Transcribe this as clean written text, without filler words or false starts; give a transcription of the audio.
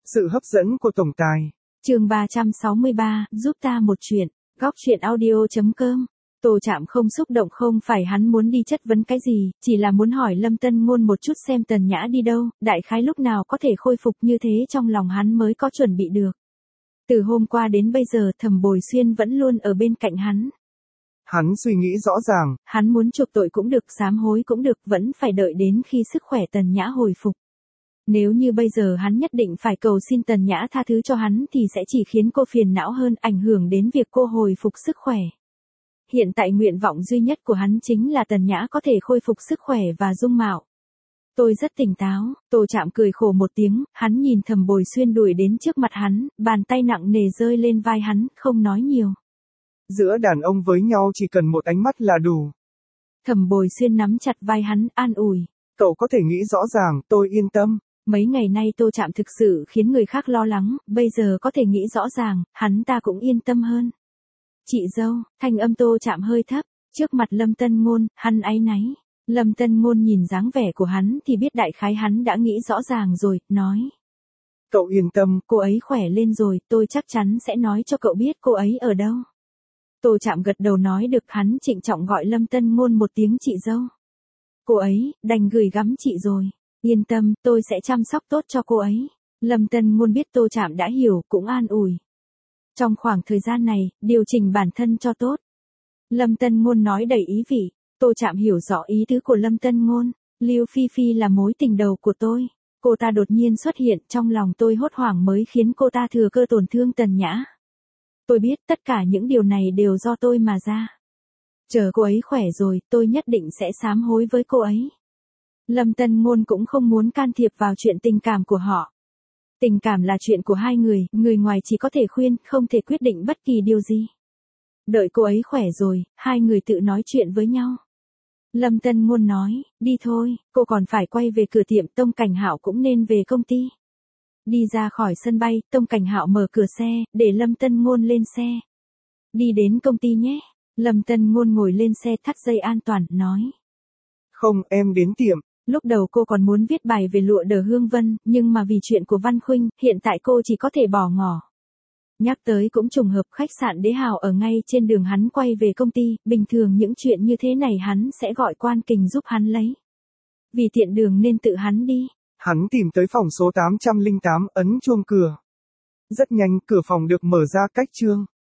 Sự hấp dẫn của tổng tài. Chương 363, giúp ta một chuyện. Góc truyện audio.com. Tô Trạm không xúc động, không phải hắn muốn đi chất vấn cái gì, chỉ là muốn hỏi Lâm Tân Ngôn một chút xem Tần Nhã đi đâu, đại khái lúc nào có thể khôi phục, như thế trong lòng hắn mới có chuẩn bị được. Từ hôm qua đến bây giờ Thẩm Bồi Xuyên vẫn luôn ở bên cạnh hắn. Hắn suy nghĩ rõ ràng. Hắn muốn chuộc tội cũng được, sám hối cũng được, vẫn phải đợi đến khi sức khỏe Tần Nhã hồi phục. Nếu như bây giờ hắn nhất định phải cầu xin Tần Nhã tha thứ cho hắn thì sẽ chỉ khiến cô phiền não hơn, ảnh hưởng đến việc cô hồi phục sức khỏe. Hiện tại nguyện vọng duy nhất của hắn chính là Tần Nhã có thể khôi phục sức khỏe và dung mạo. Tôi rất tỉnh táo. Tô Trạm cười khổ một tiếng, hắn nhìn Thẩm Bồi Xuyên đuổi đến trước mặt hắn, bàn tay nặng nề rơi lên vai hắn, không nói nhiều. Giữa đàn ông với nhau chỉ cần một ánh mắt là đủ. Thẩm Bồi Xuyên nắm chặt vai hắn, an ủi. Cậu có thể nghĩ rõ ràng, tôi yên tâm. Mấy ngày nay Tô Trạm thực sự khiến người khác lo lắng, bây giờ có thể nghĩ rõ ràng, hắn ta cũng yên tâm hơn. Chị dâu, thanh âm Tô Trạm hơi thấp, trước mặt Lâm Tân Ngôn, hắn áy náy. Lâm Tân Ngôn nhìn dáng vẻ của hắn thì biết đại khái hắn đã nghĩ rõ ràng rồi, nói. Cậu yên tâm, cô ấy khỏe lên rồi, tôi chắc chắn sẽ nói cho cậu biết cô ấy ở đâu. Tô Trạm gật đầu nói được, hắn trịnh trọng gọi Lâm Tân Ngôn một tiếng chị dâu. Cô ấy, đành gửi gắm chị rồi. Yên tâm, tôi sẽ chăm sóc tốt cho cô ấy. Lâm Tân Ngôn biết Tô Trạm đã hiểu, cũng an ủi. Trong khoảng thời gian này, điều chỉnh bản thân cho tốt. Lâm Tân Ngôn nói đầy ý vị. Tô Trạm hiểu rõ ý tứ của Lâm Tân Ngôn. Lưu Phi Phi là mối tình đầu của tôi. Cô ta đột nhiên xuất hiện, trong lòng tôi hốt hoảng mới khiến cô ta thừa cơ tổn thương Tần Nhã. Tôi biết tất cả những điều này đều do tôi mà ra. Chờ cô ấy khỏe rồi, tôi nhất định sẽ sám hối với cô ấy. Lâm Tân Ngôn cũng không muốn can thiệp vào chuyện tình cảm của họ. Tình cảm là chuyện của hai người, người ngoài chỉ có thể khuyên, không thể quyết định bất kỳ điều gì. Đợi cô ấy khỏe rồi, hai người tự nói chuyện với nhau. Lâm Tân Ngôn nói, đi thôi, cô còn phải quay về cửa tiệm, Tông Cảnh Hạo cũng nên về công ty. Đi ra khỏi sân bay, Tông Cảnh Hạo mở cửa xe, để Lâm Tân Ngôn lên xe. Đi đến công ty nhé. Lâm Tân Ngôn ngồi lên xe, thắt dây an toàn, nói. Không, em đến tiệm. Lúc đầu cô còn muốn viết bài về lụa Đờ Hương Vân, nhưng mà vì chuyện của Văn Khuynh, hiện tại cô chỉ có thể bỏ ngỏ. Nhắc tới cũng trùng hợp, khách sạn Đế Hào ở ngay trên đường hắn quay về công ty, bình thường những chuyện như thế này hắn sẽ gọi Quan Kình giúp hắn lấy. Vì tiện đường nên tự hắn đi. Hắn tìm tới phòng số 808, ấn chuông cửa. Rất nhanh, cửa phòng được mở ra, cách Trương